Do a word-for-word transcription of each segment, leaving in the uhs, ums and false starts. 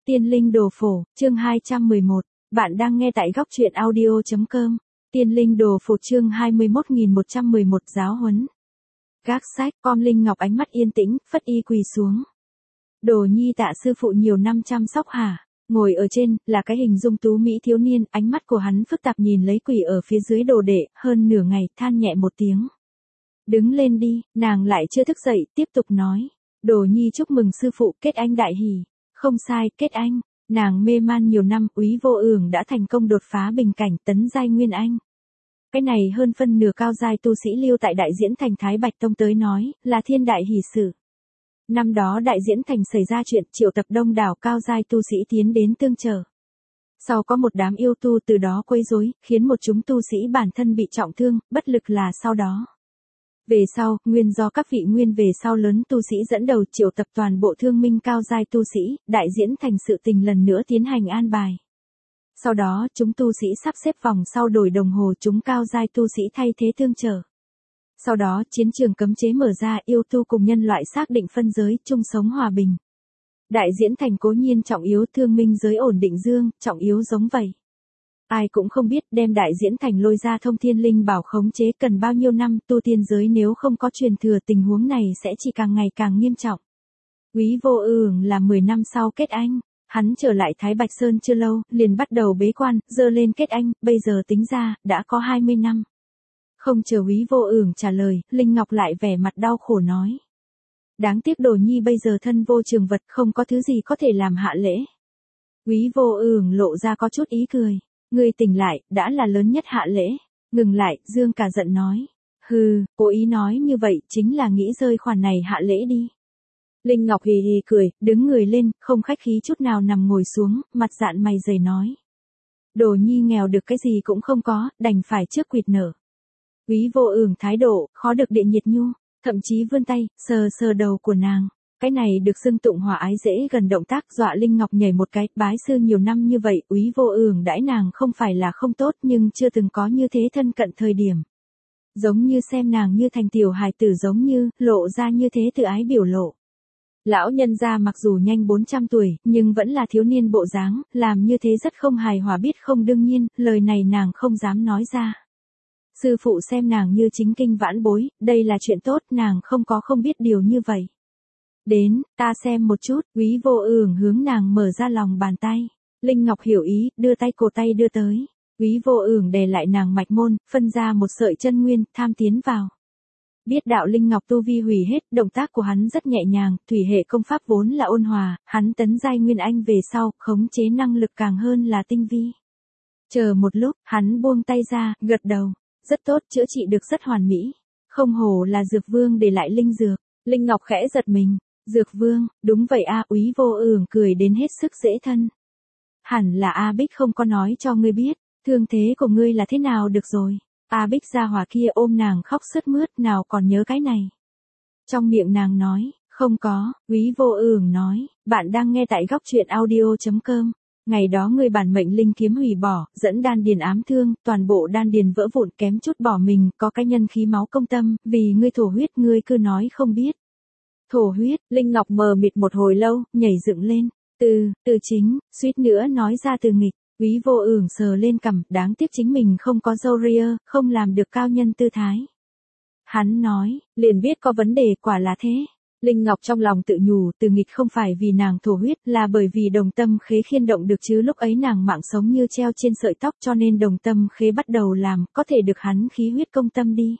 Tiên linh đồ phổ, chương hai trăm mười một. Bạn đang nghe tại góc truyện audio.com. Tiên linh đồ phổ chương hai mươi mốt nghìn một trăm mười một giáo huấn. Gác sách, com Linh Ngọc ánh mắt yên tĩnh, phất y quỳ xuống. Đồ nhi tạ sư phụ nhiều năm chăm sóc hả? Ngồi ở trên, là cái hình dung tú mỹ thiếu niên, ánh mắt của hắn phức tạp nhìn lấy quỳ ở phía dưới đồ đệ, hơn nửa ngày, than nhẹ một tiếng. Đứng lên đi, nàng lại chưa thức dậy, tiếp tục nói. Đồ nhi chúc mừng sư phụ, kết anh đại hỷ. Không sai, kết anh. Nàng mê man nhiều năm, Úy Vô Ưởng đã thành công đột phá bình cảnh tấn giai nguyên anh. Cái này hơn phân nửa cao giai tu sĩ lưu tại Đại Diễn Thành Thái Bạch Tông tới nói, là thiên đại hỷ sự. Năm đó Đại Diễn Thành xảy ra chuyện triệu tập đông đảo cao giai tu sĩ tiến đến tương trợ. Sau có một đám yêu tu từ đó quấy rối, khiến một chúng tu sĩ bản thân bị trọng thương, bất lực là sau đó. Về sau, nguyên do các vị nguyên về sau lớn tu sĩ dẫn đầu triệu tập toàn bộ thương minh cao giai tu sĩ, Đại Diễn Thành sự tình lần nữa tiến hành an bài. Sau đó, chúng tu sĩ sắp xếp vòng sau đổi đồng hồ chúng cao giai tu sĩ thay thế thương trở. Sau đó, chiến trường cấm chế mở ra, yêu tu cùng nhân loại xác định phân giới, chung sống hòa bình. Đại Diễn Thành cố nhiên trọng yếu, thương minh giới ổn định dương, trọng yếu giống vậy. Ai cũng không biết đem Đại Diễn Thành lôi ra thông thiên linh bảo khống chế cần bao nhiêu năm, tu tiên giới nếu không có truyền thừa tình huống này sẽ chỉ càng ngày càng nghiêm trọng. Úy Vô Ưởng là mười năm sau kết anh, hắn trở lại Thái Bạch Sơn chưa lâu, liền bắt đầu bế quan, dơ lên kết anh, bây giờ tính ra, đã có hai mươi năm. Không chờ Úy Vô Ưởng trả lời, Linh Ngọc lại vẻ mặt đau khổ nói. Đáng tiếc Đồ nhi bây giờ thân vô trường vật, không có thứ gì có thể làm hạ lễ. Úy Vô Ưởng lộ ra có chút ý cười. Ngươi tỉnh lại, đã là lớn nhất hạ lễ. Ngừng lại, Dương cả giận nói. Hừ, cố ý nói như vậy, chính là nghĩ rơi khoản này hạ lễ đi. Linh Ngọc hì hì cười, đứng người lên, không khách khí chút nào nằm ngồi xuống, mặt dạn mày dày nói. Đồ nhi nghèo được cái gì cũng không có, đành phải trước quỵt nở. Úy Vô Ưởng thái độ, khó được địa nhiệt nhu, thậm chí vươn tay, sờ sờ đầu của nàng. Cái này được xưng tụng hòa ái dễ gần động tác dọa Linh Ngọc nhảy một cái, bái sư nhiều năm như vậy, Úy Vô Ưởng đãi nàng không phải là không tốt nhưng chưa từng có như thế thân cận thời điểm. Giống như xem nàng như thành tiểu hài tử giống như, lộ ra như thế tự ái biểu lộ. Lão nhân gia mặc dù nhanh bốn trăm tuổi, nhưng vẫn là thiếu niên bộ dáng, làm như thế rất không hài hòa biết không đương nhiên, lời này nàng không dám nói ra. Sư phụ xem nàng như chính kinh vãn bối, đây là chuyện tốt, nàng không có không biết điều như vậy. Đến, ta xem một chút, Úy Vô Ưởng hướng nàng mở ra lòng bàn tay. Linh Ngọc hiểu ý, đưa tay cổ tay đưa tới. Úy Vô Ưởng đè lại nàng mạch môn, phân ra một sợi chân nguyên, tham tiến vào. Biết đạo Linh Ngọc tu vi hủy hết, động tác của hắn rất nhẹ nhàng, thủy hệ công pháp vốn là ôn hòa, hắn tấn giai nguyên anh về sau, khống chế năng lực càng hơn là tinh vi. Chờ một lúc, hắn buông tay ra, gật đầu. Rất tốt, chữa trị được rất hoàn mỹ. Không hổ là Dược Vương để lại linh dược. Linh Ngọc khẽ giật mình. Dược Vương, đúng vậy a. Úy Vô Ưởng cười đến hết sức dễ thân. Hẳn là A Bích không có nói cho ngươi biết, thương thế của ngươi là thế nào được rồi. A Bích gia hỏa kia ôm nàng khóc sướt mướt, nào còn nhớ cái này. Trong miệng nàng nói, không có. Úy Vô Ưởng nói, bạn đang nghe tại góc truyện audio.com. Ngày đó ngươi bản mệnh linh kiếm hủy bỏ, dẫn đan điền ám thương, toàn bộ đan điền vỡ vụn kém chút bỏ mình, có cái nhân khí máu công tâm, vì ngươi thổ huyết ngươi cứ nói không biết. Thổ huyết, Linh Ngọc mờ mịt một hồi lâu, nhảy dựng lên. Từ, từ chính, suýt nữa nói ra từ nghịch. Úy Vô Ưởng sờ lên cằm, đáng tiếc chính mình không có râu ria, không làm được cao nhân tư thái. Hắn nói, liền biết có vấn đề, quả là thế. Linh Ngọc trong lòng tự nhủ, từ nghịch không phải vì nàng thổ huyết, là bởi vì đồng tâm khế khiên động được chứ lúc ấy nàng mạng sống như treo trên sợi tóc cho nên đồng tâm khế bắt đầu làm, có thể được hắn khí huyết công tâm đi.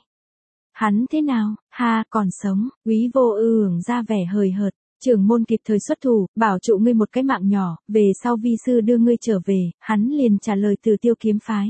Hắn thế nào, ha, còn sống. Úy Vô Ưởng ra vẻ hời hợt, trưởng môn kịp thời xuất thủ, bảo trụ ngươi một cái mạng nhỏ, về sau vi sư đưa ngươi trở về, hắn liền trả lời từ Tiêu Kiếm phái.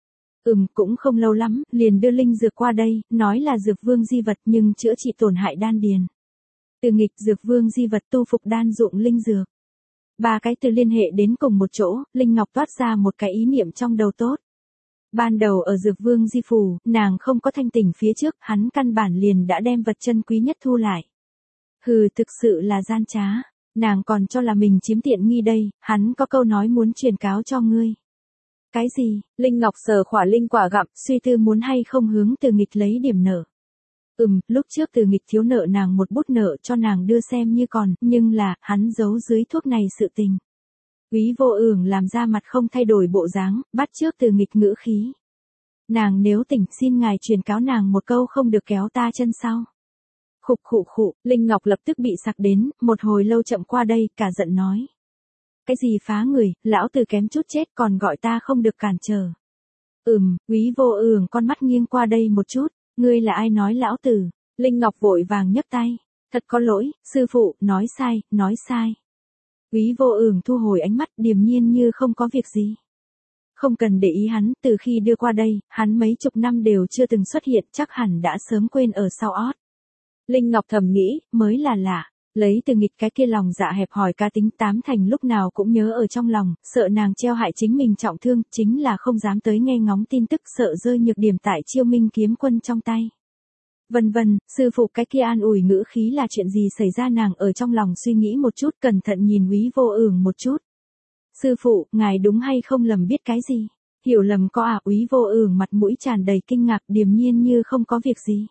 Ừm, cũng không lâu lắm, liền đưa linh dược qua đây, nói là Dược Vương di vật nhưng chữa trị tổn hại đan điền. Từ nghịch Dược Vương di vật tu phục đan dụng linh dược. Ba cái từ liên hệ đến cùng một chỗ, Linh Ngọc toát ra một cái ý niệm trong đầu tốt. Ban đầu ở Dược Vương di phủ, nàng không có thanh tỉnh phía trước, hắn căn bản liền đã đem vật chân quý nhất thu lại. Hừ, thực sự là gian trá, nàng còn cho là mình chiếm tiện nghi đây, hắn có câu nói muốn truyền cáo cho ngươi. Cái gì? Linh Ngọc sờ khỏa linh quả gặm, suy tư muốn hay không hướng Từ nghịch lấy điểm nợ. Ừm, lúc trước Từ nghịch thiếu nợ nàng một bút nợ cho nàng đưa xem như còn, nhưng là, hắn giấu dưới thuốc này sự tình. Quý Vô Ưởng làm ra mặt không thay đổi bộ dáng, bắt chước Từ Nghịch ngữ khí. Nàng nếu tỉnh xin ngài truyền cáo nàng một câu không được kéo ta chân sau. Khục khụ khụ, Linh Ngọc lập tức bị sặc đến, một hồi lâu chậm qua đây, cả giận nói. Cái gì phá người, lão tử kém chút chết còn gọi ta không được cản trở. Ừm, Quý Vô Ưởng con mắt nghiêng qua đây một chút, ngươi là ai nói lão tử? Linh Ngọc vội vàng nhấc tay. Thật có lỗi, sư phụ, nói sai, nói sai. Quý Vô Ưởng thu hồi ánh mắt điềm nhiên như không có việc gì. Không cần để ý hắn, từ khi đưa qua đây, hắn mấy chục năm đều chưa từng xuất hiện, chắc hẳn đã sớm quên ở sau ót. Linh Ngọc thầm nghĩ, mới là lạ, lấy Từ Nghịch cái kia lòng dạ hẹp hòi cá tính tám thành lúc nào cũng nhớ ở trong lòng, sợ nàng treo hại chính mình trọng thương, chính là không dám tới nghe ngóng tin tức sợ rơi nhược điểm tại Chiêu Minh kiếm quân trong tay. Vân vân, sư phụ cái kia an ủi ngữ khí là chuyện gì xảy ra nàng ở trong lòng suy nghĩ một chút cẩn thận nhìn Quý Vô Ưởng một chút. Sư phụ, ngài đúng hay không lầm biết cái gì? Hiểu lầm có à? Quý Vô Ưởng mặt mũi tràn đầy kinh ngạc điềm nhiên như không có việc gì.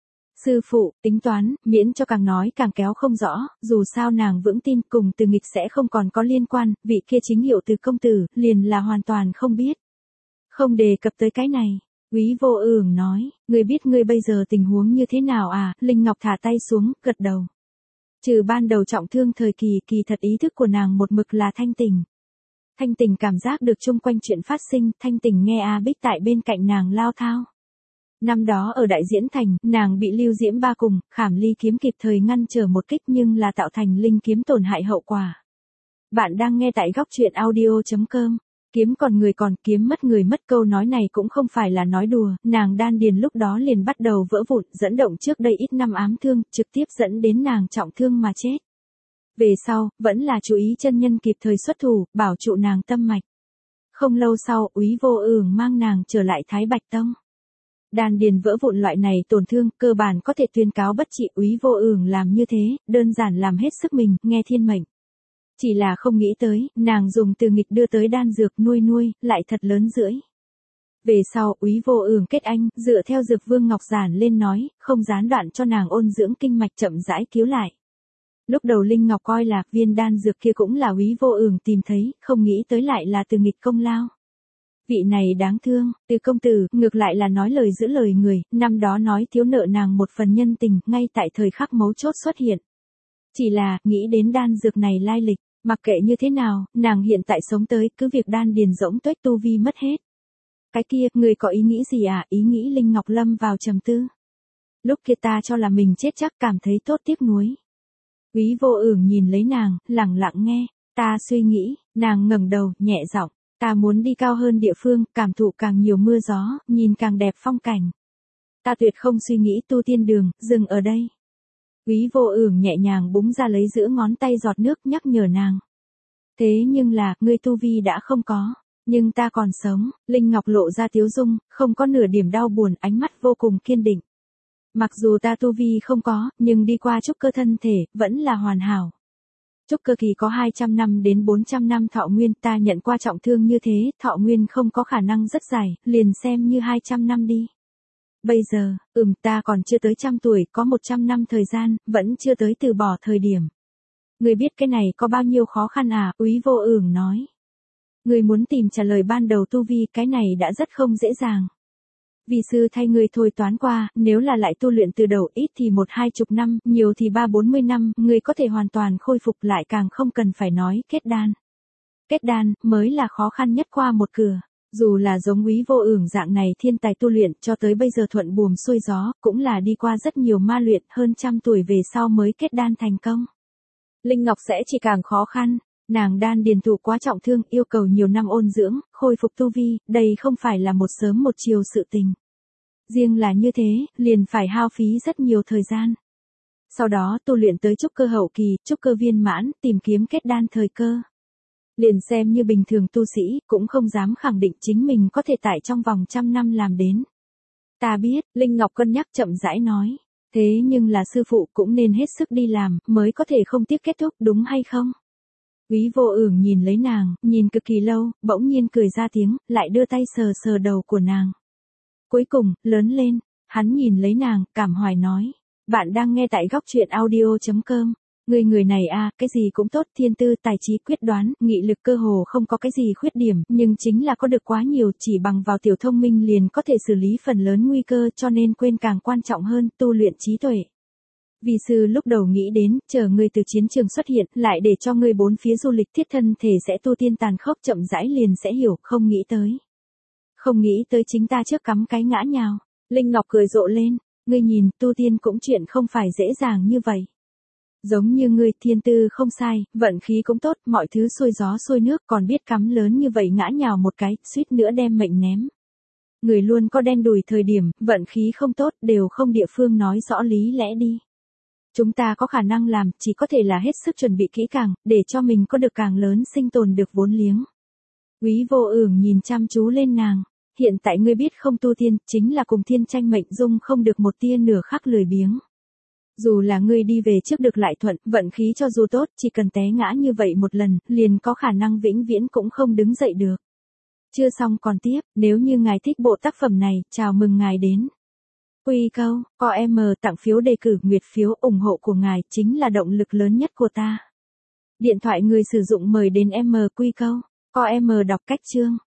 Sư phụ, tính toán, miễn cho càng nói càng kéo không rõ, dù sao nàng vững tin cùng Từ Nghịch sẽ không còn có liên quan, vị kia chính hiệu Từ công tử, liền là hoàn toàn không biết. Không đề cập tới cái này. Quý Vô Ưởng nói, ngươi biết ngươi bây giờ tình huống như thế nào à? Linh Ngọc thả tay xuống, gật đầu. Trừ ban đầu trọng thương thời kỳ, kỳ thật ý thức của nàng một mực là thanh tỉnh. Thanh tỉnh cảm giác được chung quanh chuyện phát sinh, thanh tỉnh nghe A Bích tại bên cạnh nàng lao thao. Năm đó ở Đại Diễn Thành, nàng bị Lưu Diễm Ba cùng, Khảm Ly kiếm kịp thời ngăn trở một kích nhưng là tạo thành linh kiếm tổn hại hậu quả. Bạn đang nghe tại góc truyện audio chấm com. Kiếm còn người còn kiếm mất người mất câu nói này cũng không phải là nói đùa, nàng đan điền lúc đó liền bắt đầu vỡ vụn, dẫn động trước đây ít năm ám thương, trực tiếp dẫn đến nàng trọng thương mà chết. Về sau, vẫn là chú ý chân nhân kịp thời xuất thủ, bảo trụ nàng tâm mạch. Không lâu sau, Úy Vô Ưởng mang nàng trở lại Thái Bạch Tông. Đan điền vỡ vụn loại này tổn thương, cơ bản có thể tuyên cáo bất trị. Úy Vô Ưởng làm như thế, đơn giản làm hết sức mình, nghe thiên mệnh. Chỉ là không nghĩ tới, nàng dùng Từ Nghịch đưa tới đan dược nuôi nuôi, lại thật lớn rưỡi. Về sau, Úy Vô Ưởng kết anh, dựa theo Dược Vương Ngọc Giản lên nói, không gián đoạn cho nàng ôn dưỡng kinh mạch chậm rãi cứu lại. Lúc đầu Linh Ngọc coi là viên đan dược kia cũng là Úy Vô Ưởng tìm thấy, không nghĩ tới lại là Từ Nghịch công lao. Vị này đáng thương, Từ công tử, ngược lại là nói lời giữ lời người, năm đó nói thiếu nợ nàng một phần nhân tình, ngay tại thời khắc mấu chốt xuất hiện. Chỉ là, nghĩ đến đan dược này lai lịch, mặc kệ như thế nào, nàng hiện tại sống tới, cứ việc đan điền rỗng tuếch tu vi mất hết. Cái kia, người có ý nghĩ gì à? Ý nghĩ Linh Ngọc lâm vào trầm tư. Lúc kia ta cho là mình chết chắc cảm thấy tốt tiếc nuối. Úy Vô Ưởng nhìn lấy nàng, lặng lặng nghe, ta suy nghĩ, nàng ngẩng đầu, nhẹ giọng, ta muốn đi cao hơn địa phương, cảm thụ càng nhiều mưa gió, nhìn càng đẹp phong cảnh. Ta tuyệt không suy nghĩ tu tiên đường, dừng ở đây. Úy Vô Ưởng nhẹ nhàng búng ra lấy giữa ngón tay giọt nước nhắc nhở nàng. Thế nhưng là, ngươi tu vi đã không có, nhưng ta còn sống. Linh Ngọc lộ ra tiếu dung, không có nửa điểm đau buồn, ánh mắt vô cùng kiên định. Mặc dù ta tu vi không có, nhưng đi qua trúc cơ thân thể, vẫn là hoàn hảo. Trúc cơ kỳ có hai trăm năm đến bốn trăm năm thọ nguyên, ta nhận qua trọng thương như thế, thọ nguyên không có khả năng rất dài, liền xem như hai trăm năm đi. Bây giờ, ừm ta còn chưa tới trăm tuổi, có một trăm năm thời gian, vẫn chưa tới từ bỏ thời điểm. Người biết cái này có bao nhiêu khó khăn à? Úy Vô Ưởng nói. Người muốn tìm trả lời ban đầu tu vi, cái này đã rất không dễ dàng. Vì sư thay người thôi toán qua, nếu là lại tu luyện từ đầu, ít thì một hai chục năm, nhiều thì ba bốn mươi năm, người có thể hoàn toàn khôi phục lại, càng không cần phải nói kết đan. Kết đan, mới là khó khăn nhất qua một cửa. Dù là giống Úy Vô Ưởng dạng này thiên tài tu luyện, cho tới bây giờ thuận buồm xuôi gió, cũng là đi qua rất nhiều ma luyện, hơn trăm tuổi về sau mới kết đan thành công. Linh Ngọc sẽ chỉ càng khó khăn, nàng đan điền thụ quá trọng thương, yêu cầu nhiều năm ôn dưỡng, khôi phục tu vi, đây không phải là một sớm một chiều sự tình. Riêng là như thế, liền phải hao phí rất nhiều thời gian. Sau đó tu luyện tới trúc cơ hậu kỳ, trúc cơ viên mãn, tìm kiếm kết đan thời cơ. Liền xem như bình thường tu sĩ, cũng không dám khẳng định chính mình có thể tại trong vòng trăm năm làm đến. Ta biết, Linh Ngọc cân nhắc chậm rãi nói. Thế nhưng là sư phụ cũng nên hết sức đi làm, mới có thể không tiếc kết thúc, đúng hay không? Úy Vô Ưởng nhìn lấy nàng, nhìn cực kỳ lâu, bỗng nhiên cười ra tiếng, lại đưa tay sờ sờ đầu của nàng. Cuối cùng, lớn lên, hắn nhìn lấy nàng, cảm hoài nói. Bạn đang nghe tại góc truyện audio chấm com. Người người này a, cái gì cũng tốt, thiên tư, tài trí, quyết đoán, nghị lực cơ hồ không có cái gì khuyết điểm, nhưng chính là có được quá nhiều, chỉ bằng vào tiểu thông minh liền có thể xử lý phần lớn nguy cơ, cho nên quên càng quan trọng hơn, tu luyện trí tuệ. Vì sư lúc đầu nghĩ đến, chờ ngươi từ chiến trường xuất hiện, lại để cho ngươi bốn phía du lịch thiết thân thể sẽ tu tiên tàn khốc, chậm rãi liền sẽ hiểu, không nghĩ tới. Không nghĩ tới chính ta trước cắm cái ngã nhào. Linh Ngọc cười rộ lên, ngươi nhìn, tu tiên cũng chuyện không phải dễ dàng như vậy. Giống như ngươi, thiên tư không sai, vận khí cũng tốt, mọi thứ xuôi gió xuôi nước, còn biết cắm lớn như vậy ngã nhào một cái, suýt nữa đem mệnh ném. Người luôn có đen đủi thời điểm, vận khí không tốt, đều không địa phương nói rõ lý lẽ đi. Chúng ta có khả năng làm, chỉ có thể là hết sức chuẩn bị kỹ càng, để cho mình có được càng lớn sinh tồn được vốn liếng. Quý Vô Ưởng nhìn chăm chú lên nàng, hiện tại ngươi biết không, tu tiên, chính là cùng thiên tranh mệnh dung không được một tia nửa khắc lười biếng. Dù là ngươi đi về trước được lại thuận, vận khí cho dù tốt, chỉ cần té ngã như vậy một lần, liền có khả năng vĩnh viễn cũng không đứng dậy được. Chưa xong còn tiếp, nếu như ngài thích bộ tác phẩm này, chào mừng ngài đến. Quy câu, có em tặng phiếu đề cử, nguyệt phiếu ủng hộ của ngài chính là động lực lớn nhất của ta. Điện thoại người sử dụng mời đến em quy câu, có em đọc cách chương.